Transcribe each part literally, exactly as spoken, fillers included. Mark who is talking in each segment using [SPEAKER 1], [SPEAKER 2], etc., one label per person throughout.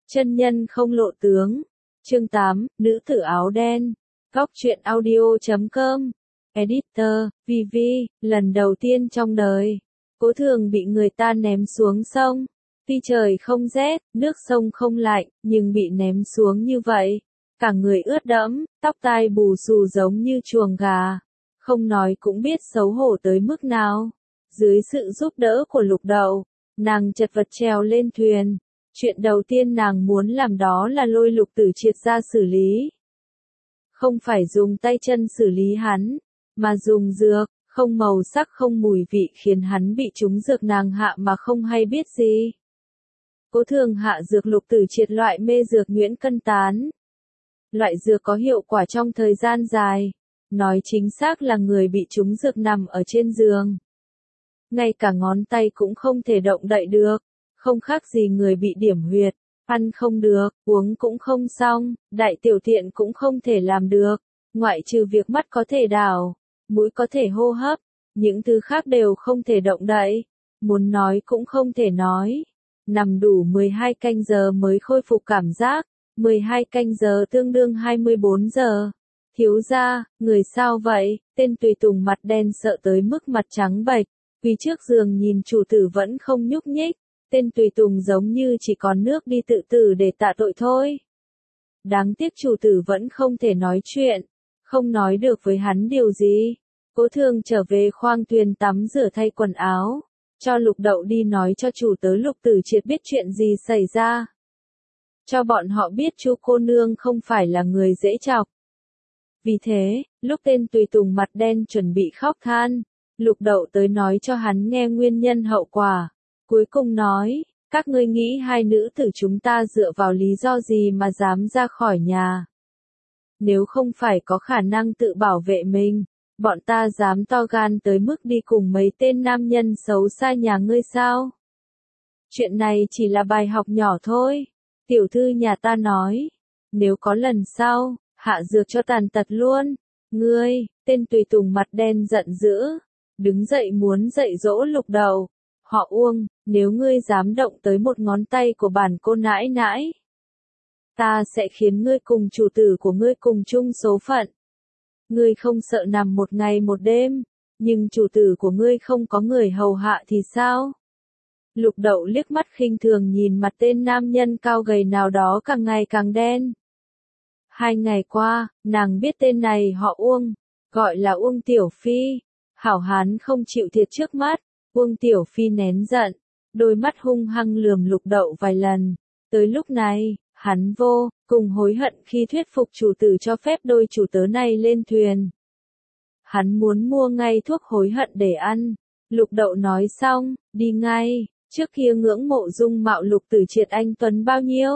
[SPEAKER 1] Chân nhân không lộ tướng. Chương tám, nữ tử áo đen. Góc truyện audio chấm com. Editor, vê vê, lần đầu tiên trong đời. Cố Thường bị người ta ném xuống sông. Tuy trời không rét, nước sông không lạnh, nhưng bị ném xuống như vậy. Cả người ướt đẫm, tóc tai bù xù giống như chuồng gà. Không nói cũng biết xấu hổ tới mức nào. Dưới sự giúp đỡ của Lục Đậu, nàng chật vật trèo lên thuyền. Chuyện đầu tiên nàng muốn làm đó là lôi Lục Tử Triệt ra xử lý. Không phải dùng tay chân xử lý hắn, mà dùng dược, không màu sắc không mùi vị khiến hắn bị trúng dược nàng hạ mà không hay biết gì. Cố Thường hạ dược Lục Tử Triệt loại mê dược nhuyễn cân tán. Loại dược có hiệu quả trong thời gian dài. Nói chính xác là người bị trúng dược nằm ở trên giường. Ngay cả ngón tay cũng không thể động đậy được. Không khác gì người bị điểm huyệt. Ăn không được, uống cũng không xong, đại tiểu tiện cũng không thể làm được. Ngoại trừ việc mắt có thể đảo, mũi có thể hô hấp. Những thứ khác đều không thể động đậy. Muốn nói cũng không thể nói. Nằm đủ mười hai canh giờ mới khôi phục cảm giác. mười hai canh giờ tương đương hai mươi bốn giờ. Thiếu gia, người sao vậy? Tên tùy tùng mặt đen sợ tới mức mặt trắng bệch. Vì trước giường nhìn chủ tử vẫn không nhúc nhích. Tên tùy tùng giống như chỉ còn nước đi tự tử để tạ tội thôi. Đáng tiếc chủ tử vẫn không thể nói chuyện. Không nói được với hắn điều gì. Cố Thường trở về khoang thuyền tắm rửa thay quần áo. Cho Lục Đậu đi nói cho chủ tớ Lục Tử Triệt biết chuyện gì xảy ra. Cho bọn họ biết chú cô nương không phải là người dễ chọc. Vì thế, lúc tên tùy tùng mặt đen chuẩn bị khóc than, Lục Đậu tới nói cho hắn nghe nguyên nhân hậu quả. Cuối cùng nói, các ngươi nghĩ hai nữ tử chúng ta dựa vào lý do gì mà dám ra khỏi nhà. Nếu không phải có khả năng tự bảo vệ mình, bọn ta dám to gan tới mức đi cùng mấy tên nam nhân xấu xa nhà ngươi sao? Chuyện này chỉ là bài học nhỏ thôi. Tiểu thư nhà ta nói, nếu có lần sau, hạ dược cho tàn tật luôn. Ngươi, tên tùy tùng mặt đen giận dữ, đứng dậy muốn dạy dỗ Lục Đậu. Họ Uông, nếu ngươi dám động tới một ngón tay của bản cô nãi nãi, ta sẽ khiến ngươi cùng chủ tử của ngươi cùng chung số phận. Ngươi không sợ nằm một ngày một đêm, nhưng chủ tử của ngươi không có người hầu hạ thì sao? Lục Đậu liếc mắt khinh thường nhìn mặt tên nam nhân cao gầy nào đó càng ngày càng đen. Hai ngày qua, nàng biết tên này họ Uông, gọi là Uông Tiểu Phi. Hảo hán không chịu thiệt trước mắt. Uông Tiểu Phi nén giận, đôi mắt hung hăng lườm Lục Đậu vài lần. Tới lúc này, hắn vô cùng hối hận khi thuyết phục chủ tử cho phép đôi chủ tớ này lên thuyền. Hắn muốn mua ngay thuốc hối hận để ăn. Lục Đậu nói xong, đi ngay. Trước kia ngưỡng mộ dung mạo Lục Tử Triệt anh tuấn bao nhiêu?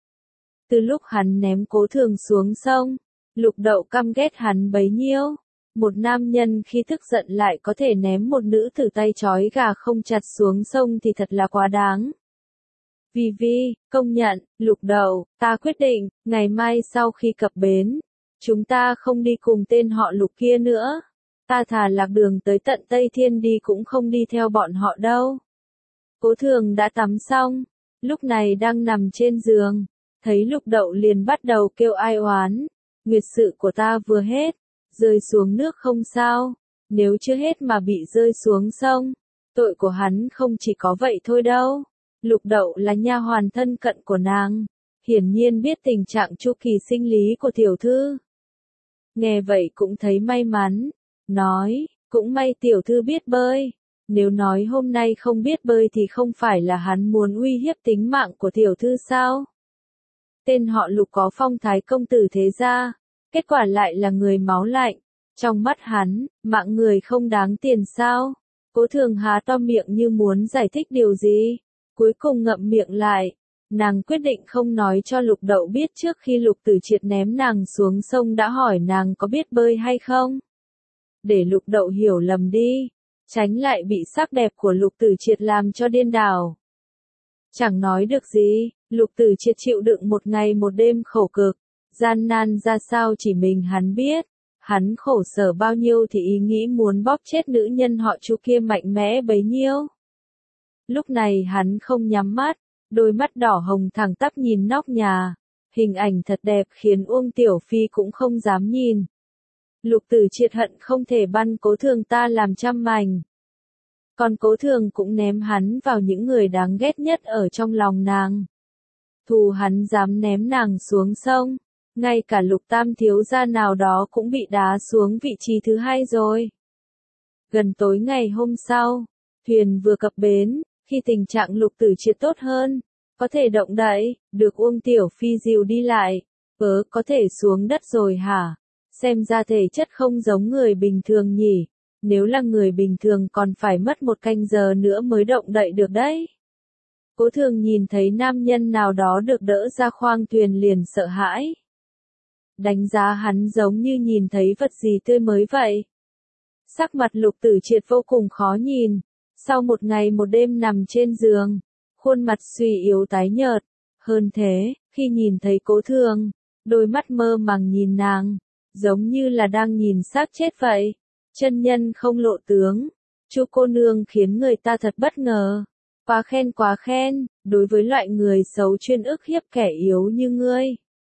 [SPEAKER 1] Từ lúc hắn ném Cố Thường xuống sông, Lục Đậu căm ghét hắn bấy nhiêu. Một nam nhân khi tức giận lại có thể ném một nữ tử tay trói gà không chặt xuống sông thì thật là quá đáng. Vì vì, công nhận, Lục Đậu, ta quyết định, ngày mai sau khi cập bến, chúng ta không đi cùng tên họ Lục kia nữa. Ta thà lạc đường tới tận Tây Thiên đi cũng không đi theo bọn họ đâu. Cố Thường đã tắm xong, lúc này đang nằm trên giường, thấy Lục Đậu liền bắt đầu kêu ai oán. Nguyệt sự của ta vừa hết, rơi xuống nước không sao, nếu chưa hết mà bị rơi xuống sông, tội của hắn không chỉ có vậy thôi đâu. Lục Đậu là nha hoàn thân cận của nàng, hiển nhiên biết tình trạng chu kỳ sinh lý của tiểu thư. Nghe vậy cũng thấy may mắn, nói, cũng may tiểu thư biết bơi. Nếu nói hôm nay không biết bơi thì không phải là hắn muốn uy hiếp tính mạng của tiểu thư sao? Tên họ Lục có phong thái công tử thế gia, kết quả lại là người máu lạnh. Trong mắt hắn, mạng người không đáng tiền sao? Cố Thường há to miệng như muốn giải thích điều gì, cuối cùng ngậm miệng lại. Nàng quyết định không nói cho Lục Đậu biết trước khi Lục Tử Triệt ném nàng xuống sông đã hỏi nàng có biết bơi hay không. Để Lục Đậu hiểu lầm đi, tránh lại bị sắc đẹp của Lục Tử Triệt làm cho điên đảo. Chẳng nói được gì, Lục Tử Triệt chịu đựng một ngày một đêm khổ cực, gian nan ra sao chỉ mình hắn biết. Hắn khổ sở bao nhiêu thì ý nghĩ muốn bóp chết nữ nhân họ Chu kia mạnh mẽ bấy nhiêu. Lúc này hắn không nhắm mắt, đôi mắt đỏ hồng thẳng tắp nhìn nóc nhà. Hình ảnh thật đẹp khiến Uông Tiểu Phi cũng không dám nhìn. Lục Tử Triệt hận không thể băm Cố Thường ta làm trăm mảnh. Còn Cố Thường cũng ném hắn vào những người đáng ghét nhất ở trong lòng nàng. Thù hắn dám ném nàng xuống sông, ngay cả Lục Tam thiếu gia nào đó cũng bị đá xuống vị trí thứ hai rồi. Gần tối ngày hôm sau, thuyền vừa cập bến, khi tình trạng Lục Tử Triệt tốt hơn, có thể động đậy, được Uông Tiểu Phi dìu đi lại. Ớ, có thể xuống đất rồi hả? Xem ra thể chất không giống người bình thường nhỉ. Nếu là người bình thường còn phải mất một canh giờ nữa mới động đậy được đấy. Cố Thường nhìn thấy nam nhân nào đó được đỡ ra khoang thuyền liền sợ hãi. Đánh giá hắn giống như nhìn thấy vật gì tươi mới vậy. Sắc mặt Lục Tử Triệt vô cùng khó nhìn. Sau một ngày một đêm nằm trên giường, khuôn mặt suy yếu tái nhợt. Hơn thế, khi nhìn thấy Cố Thường, đôi mắt mơ màng nhìn nàng, giống như là đang nhìn xác chết vậy. Chân nhân không lộ tướng, Chu cô nương khiến người ta thật bất ngờ. Quá khen quá khen, đối với loại người xấu chuyên ức hiếp kẻ yếu như ngươi.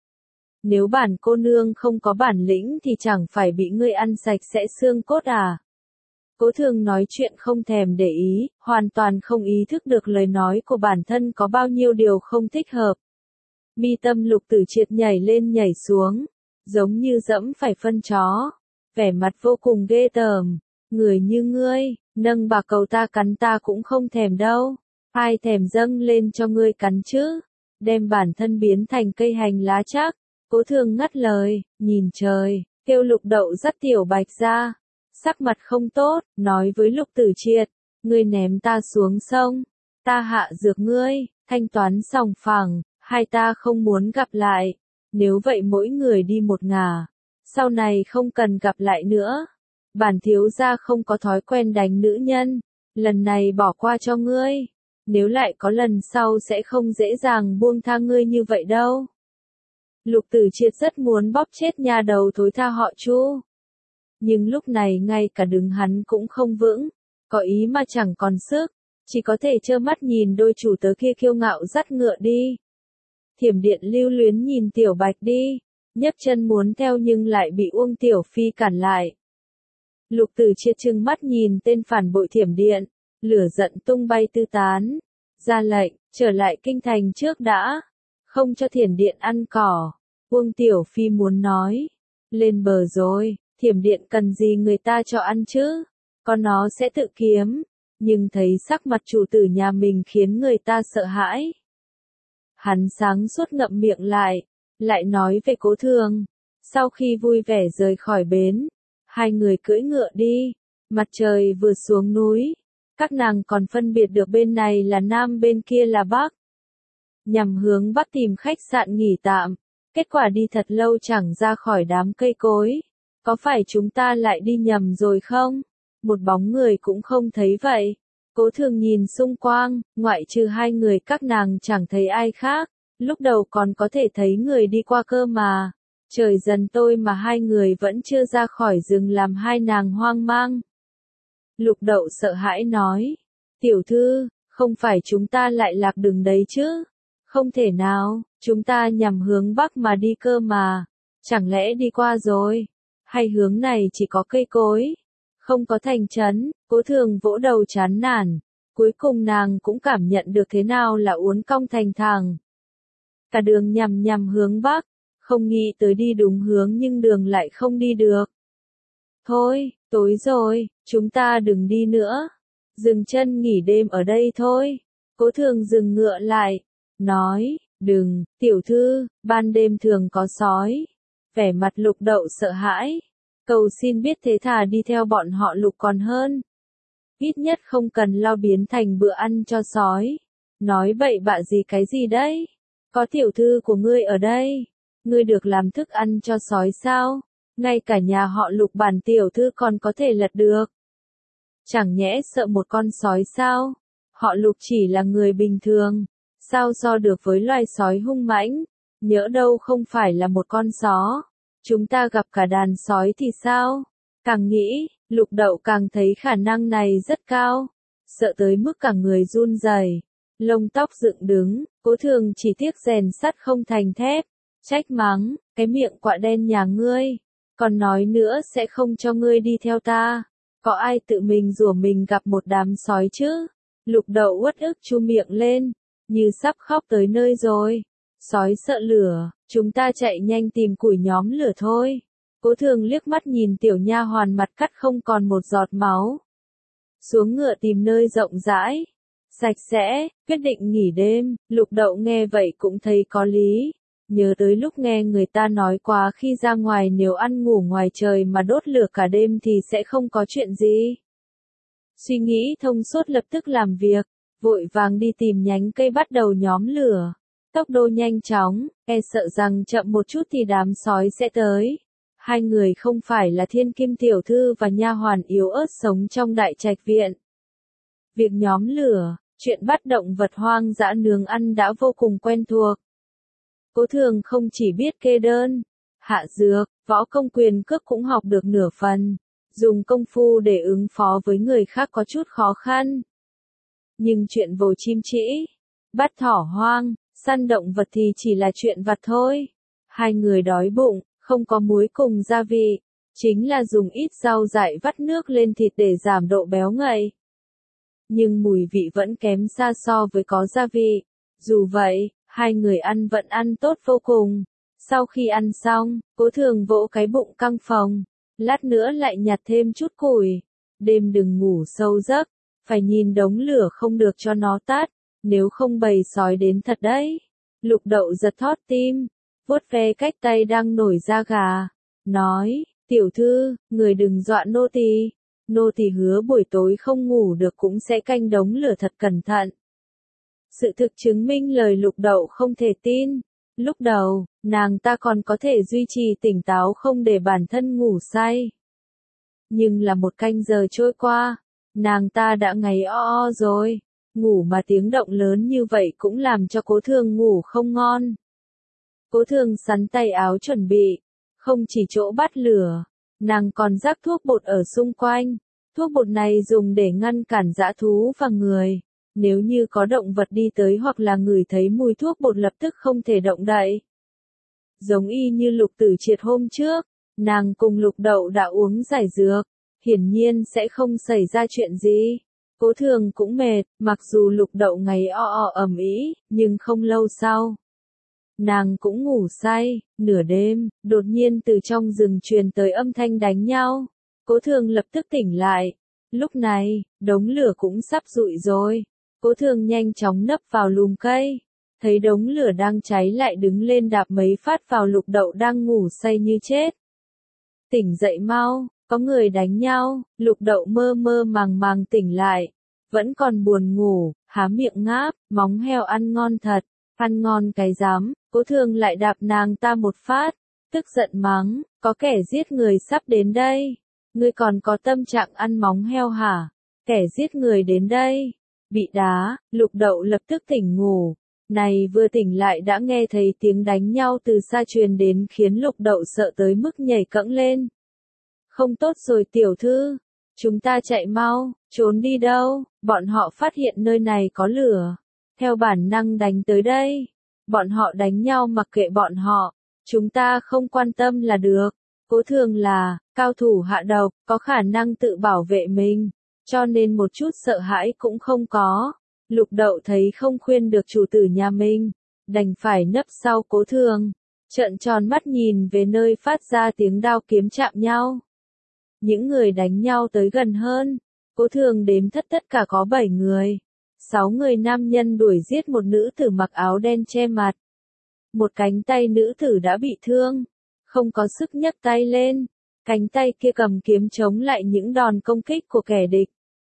[SPEAKER 1] Nếu bản cô nương không có bản lĩnh thì chẳng phải bị ngươi ăn sạch sẽ xương cốt à. Cố Thường nói chuyện không thèm để ý, hoàn toàn không ý thức được lời nói của bản thân có bao nhiêu điều không thích hợp. Mi tâm Lục Tử Triệt nhảy lên nhảy xuống, giống như dẫm phải phân chó. Vẻ mặt vô cùng ghê tởm, người như ngươi, nâng bà cầu ta cắn ta cũng không thèm đâu, ai thèm dâng lên cho ngươi cắn chứ, đem bản thân biến thành cây hành lá chắc. Cố Thường ngắt lời, nhìn trời, kêu Lục Đậu dắt Tiểu Bạch ra, sắc mặt không tốt, nói với Lục Tử Triệt, ngươi ném ta xuống sông, ta hạ dược ngươi, thanh toán sòng phẳng, hai ta không muốn gặp lại, nếu vậy mỗi người đi một ngả. Sau này không cần gặp lại nữa. Bản thiếu gia không có thói quen đánh nữ nhân, lần này bỏ qua cho ngươi. Nếu lại có lần sau sẽ không dễ dàng buông tha ngươi như vậy đâu. Lục Tử Triệt rất muốn bóp chết nha đầu thối tha họ Chu. Nhưng lúc này ngay cả đứng hắn cũng không vững, có ý mà chẳng còn sức, chỉ có thể trơ mắt nhìn đôi chủ tớ kia kiêu ngạo dắt ngựa đi. Thiểm Điện lưu luyến nhìn Tiểu Bạch đi. Nhấc chân muốn theo nhưng lại bị Uông Tiểu Phi cản lại. Lục Tử Triệt trừng mắt nhìn tên phản bội Thiểm Điện, lửa giận tung bay tứ tán, ra lệnh, trở lại kinh thành trước đã, không cho Thiểm Điện ăn cỏ. Uông Tiểu Phi muốn nói, lên bờ rồi, Thiểm Điện cần gì người ta cho ăn chứ, con nó sẽ tự kiếm, nhưng thấy sắc mặt chủ tử nhà mình khiến người ta sợ hãi. Hắn sáng suốt ngậm miệng lại. Lại nói về Cố Thường. Sau khi vui vẻ rời khỏi bến, hai người cưỡi ngựa đi, mặt trời vừa xuống núi, các nàng còn phân biệt được bên này là Nam bên kia là Bắc. Nhằm hướng Bắc tìm khách sạn nghỉ tạm, kết quả đi thật lâu chẳng ra khỏi đám cây cối. Có phải chúng ta lại đi nhầm rồi không? Một bóng người cũng không thấy vậy. Cố Thường nhìn xung quanh, ngoại trừ hai người các nàng chẳng thấy ai khác. Lúc đầu còn có thể thấy người đi qua cơ mà. Trời dần tối mà hai người vẫn chưa ra khỏi rừng làm hai nàng hoang mang. Lục Đậu sợ hãi nói. Tiểu thư, không phải chúng ta lại lạc đường đấy chứ? Không thể nào, chúng ta nhằm hướng Bắc mà đi cơ mà. Chẳng lẽ đi qua rồi? Hay hướng này chỉ có cây cối? Không có thành trấn. Cố Thường vỗ đầu chán nản. Cuối cùng nàng cũng cảm nhận được thế nào là uốn cong thành thẳng. Cả đường nhằm nhằm hướng Bắc, không nghĩ tới đi đúng hướng nhưng đường lại không đi được. Thôi, tối rồi, chúng ta đừng đi nữa. Dừng chân nghỉ đêm ở đây thôi. Cố Thường dừng ngựa lại, nói, đừng, tiểu thư, ban đêm thường có sói. Vẻ mặt Lục Đậu sợ hãi. Cầu xin biết thế thà đi theo bọn họ Lục còn hơn. Ít nhất không cần lo biến thành bữa ăn cho sói. Nói bậy bạ gì cái gì đấy? Có tiểu thư của ngươi ở đây, ngươi được làm thức ăn cho sói sao? Ngay cả nhà họ Lục bản tiểu thư còn có thể lật được. Chẳng nhẽ sợ một con sói sao? Họ Lục chỉ là người bình thường, sao so được với loài sói hung mãnh? Nhỡ đâu không phải là một con só. Chúng ta gặp cả đàn sói thì sao? Càng nghĩ, Lục Đậu càng thấy khả năng này rất cao, sợ tới mức cả người run rẩy. lông tóc dựng đứng, Cố Thường chỉ tiếc rèn sắt không thành thép, trách mắng, cái miệng quạ đen nhà ngươi, còn nói nữa sẽ không cho ngươi đi theo ta, có ai tự mình rủa mình gặp một đám sói chứ? Lục Đậu uất ức chu miệng lên, như sắp khóc tới nơi rồi. Sói sợ lửa, chúng ta chạy nhanh tìm củi nhóm lửa thôi. Cố Thường liếc mắt nhìn tiểu nha hoàn mặt cắt không còn một giọt máu. Xuống ngựa tìm nơi rộng rãi, sạch sẽ, quyết định nghỉ đêm. Lục Đậu nghe vậy cũng thấy có lý. Nhớ tới lúc nghe người ta nói quá khi ra ngoài nếu ăn ngủ ngoài trời mà đốt lửa cả đêm thì sẽ không có chuyện gì. Suy nghĩ thông suốt lập tức làm việc, vội vàng đi tìm nhánh cây bắt đầu nhóm lửa. Tốc độ nhanh chóng, e sợ rằng chậm một chút thì đám sói sẽ tới. Hai người không phải là thiên kim tiểu thư và nha hoàn yếu ớt sống trong đại trạch viện. Việc nhóm lửa, chuyện bắt động vật hoang dã nướng ăn đã vô cùng quen thuộc. Cố Thường không chỉ biết kê đơn, hạ dược, võ công quyền cước cũng học được nửa phần. Dùng công phu để ứng phó với người khác có chút khó khăn. Nhưng chuyện vồ chim trĩ, bắt thỏ hoang, săn động vật thì chỉ là chuyện vặt thôi. Hai người đói bụng, không có muối cùng gia vị, chính là dùng ít rau dại vắt nước lên thịt để giảm độ béo ngậy. Nhưng mùi vị vẫn kém xa so với có gia vị. Dù vậy, hai người ăn vẫn ăn tốt vô cùng. Sau khi ăn xong, Cố Thường vỗ cái bụng căng phồng. Lát nữa lại nhặt thêm chút củi. Đêm đừng ngủ sâu giấc, phải nhìn đống lửa không được cho nó tắt, nếu không bầy sói đến thật đấy. Lục Đậu giật thót tim, vuốt ve cách tay đang nổi da gà, nói, tiểu thư, người đừng dọa nô tỳ, nô tỳ hứa buổi tối không ngủ được cũng sẽ canh đống lửa thật cẩn thận. Sự thực chứng minh lời Lục Đậu không thể tin. Lúc đầu, nàng ta còn có thể duy trì tỉnh táo không để bản thân ngủ say. Nhưng là một canh giờ trôi qua, nàng ta đã ngáy o o rồi. Ngủ mà tiếng động lớn như vậy cũng làm cho Cố Thường ngủ không ngon. Cố Thường sắn tay áo chuẩn bị, không chỉ chỗ bắt lửa, nàng còn rắc thuốc bột ở xung quanh. Thuốc bột này dùng để ngăn cản dã thú và người. Nếu như có động vật đi tới hoặc là ngửi thấy mùi thuốc bột lập tức không thể động đậy. Giống y như Lục Tử Triệt hôm trước, nàng cùng Lục Đậu đã uống giải dược, hiển nhiên sẽ không xảy ra chuyện gì. Cố Thường cũng mệt, mặc dù Lục Đậu ngáy o o ầm ĩ, nhưng không lâu sau, nàng cũng ngủ say. Nửa đêm, đột nhiên từ trong rừng truyền tới âm thanh đánh nhau. Cố Thường lập tức tỉnh lại. Lúc này, đống lửa cũng sắp rụi rồi. Cố Thường nhanh chóng nấp vào lùm cây, thấy đống lửa đang cháy lại đứng lên đạp mấy phát vào Lục Đậu đang ngủ say như chết. Tỉnh dậy mau, có người đánh nhau. Lục Đậu mơ mơ màng màng tỉnh lại, vẫn còn buồn ngủ, há miệng ngáp, móng heo ăn ngon thật, ăn ngon cái dám. Cố Thường lại đạp nàng ta một phát, tức giận mắng, có kẻ giết người sắp đến đây, ngươi còn có tâm trạng ăn móng heo hả? Kẻ giết người đến đây. Bị đá, Lục Đậu lập tức tỉnh ngủ. Này vừa tỉnh lại đã nghe thấy tiếng đánh nhau từ xa truyền đến khiến Lục Đậu sợ tới mức nhảy cẫng lên. Không tốt rồi tiểu thư, chúng ta chạy mau, trốn đi đâu, bọn họ phát hiện nơi này có lửa, theo bản năng đánh tới đây. Bọn họ đánh nhau mặc kệ bọn họ, chúng ta không quan tâm là được. Cố Thường là cao thủ hạ độc, có khả năng tự bảo vệ mình, cho nên một chút sợ hãi cũng không có. Lục Đậu thấy không khuyên được chủ tử nhà mình, đành phải nấp sau Cố Thường, trợn tròn mắt nhìn về nơi phát ra tiếng đao kiếm chạm nhau. Những người đánh nhau tới gần hơn, Cố Thường đếm thất tất cả có bảy người. Sáu người nam nhân đuổi giết một nữ tử mặc áo đen che mặt. Một cánh tay nữ tử đã bị thương, không có sức nhấc tay lên, cánh tay kia cầm kiếm chống lại những đòn công kích của kẻ địch.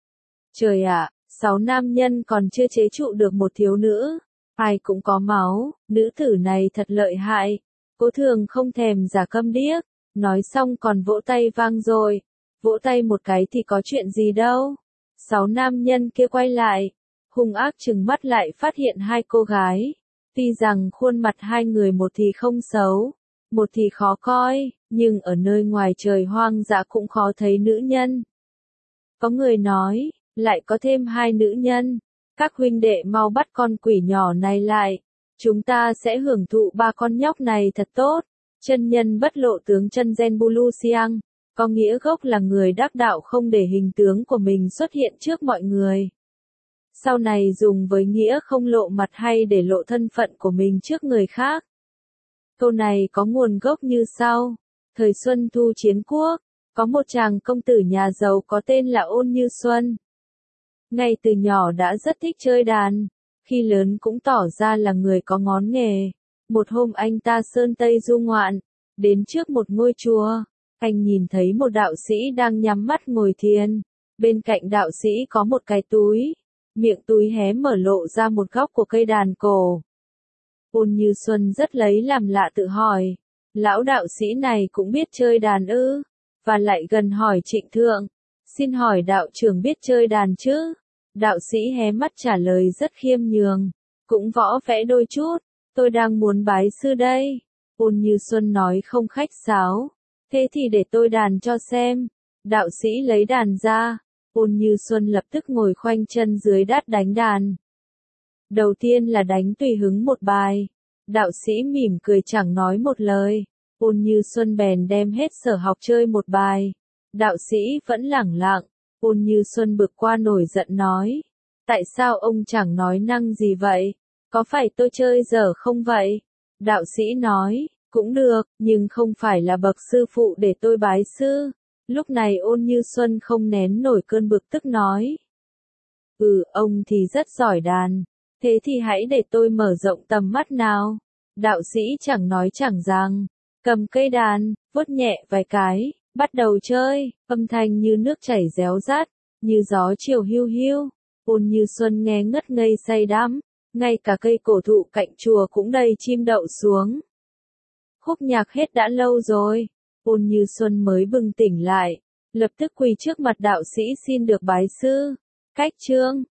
[SPEAKER 1] Trời ạ, sáu nam nhân còn chưa chế trụ được một thiếu nữ, ai cũng có máu, nữ tử này thật lợi hại. Cố Thường không thèm giả câm điếc, nói xong còn vỗ tay vang rồi, vỗ tay một cái thì có chuyện gì đâu. Sáu nam nhân kia quay lại, hung ác trừng mắt lại phát hiện hai cô gái. Tuy rằng khuôn mặt hai người một thì không xấu, một thì khó coi, nhưng ở nơi ngoài trời hoang dã cũng khó thấy nữ nhân. Có người nói, lại có thêm hai nữ nhân, Các huynh đệ mau bắt con quỷ nhỏ này lại. Chúng ta sẽ hưởng thụ ba con nhóc này thật tốt. Chân nhân bất lộ tướng chân gen Bulu Siang, có nghĩa gốc là người đắc đạo không để hình tướng của mình xuất hiện trước mọi người. Sau này dùng với nghĩa không lộ mặt hay để lộ thân phận của mình trước người khác. Câu này có nguồn gốc như sau. Thời Xuân Thu Chiến Quốc, có một chàng công tử nhà giàu có tên là Ôn Như Xuân. Ngay từ nhỏ đã rất thích chơi đàn, khi lớn cũng tỏ ra là người có ngón nghề. Một hôm anh ta sơn tây du ngoạn, đến trước một ngôi chùa, anh nhìn thấy một đạo sĩ đang nhắm mắt ngồi thiền. Bên cạnh đạo sĩ có một cái túi, miệng túi hé mở lộ ra một góc của cây đàn cổ. Ôn Như Xuân rất lấy làm lạ tự hỏi, lão đạo sĩ này cũng biết chơi đàn ư? Và lại gần hỏi Trịnh Thượng, xin hỏi đạo trưởng biết chơi đàn chứ? Đạo sĩ hé mắt trả lời rất khiêm nhường, cũng võ vẽ đôi chút, tôi đang muốn bái sư đây. Ôn Như Xuân nói không khách sáo, thế thì để tôi đàn cho xem. Đạo sĩ lấy đàn ra, Ôn Như Xuân lập tức ngồi khoanh chân dưới đất đánh đàn. Đầu tiên là đánh tùy hứng một bài, đạo sĩ mỉm cười chẳng nói một lời. Ôn Như Xuân bèn đem hết sở học chơi một bài, đạo sĩ vẫn lẳng lặng. Ôn Như Xuân bực qua nổi giận nói, tại sao ông chẳng nói năng gì vậy? Có phải tôi chơi dở không vậy? Đạo sĩ nói, cũng được, nhưng không phải là bậc sư phụ để tôi bái sư. Lúc này Ôn Như Xuân không nén nổi cơn bực tức nói, ừ, ông thì rất giỏi đàn, thế thì hãy để tôi mở rộng tầm mắt nào. Đạo sĩ chẳng nói chẳng rằng, cầm cây đàn, vuốt nhẹ vài cái, bắt đầu chơi, âm thanh như nước chảy réo rát, như gió chiều hiu hiu. Ôn Như Xuân nghe ngất ngây say đắm, ngay cả cây cổ thụ cạnh chùa cũng đầy chim đậu xuống. Khúc nhạc hết đã lâu rồi, Ôn Như Xuân mới bừng tỉnh lại, lập tức quỳ trước mặt đạo sĩ xin được bái sư. Cách chương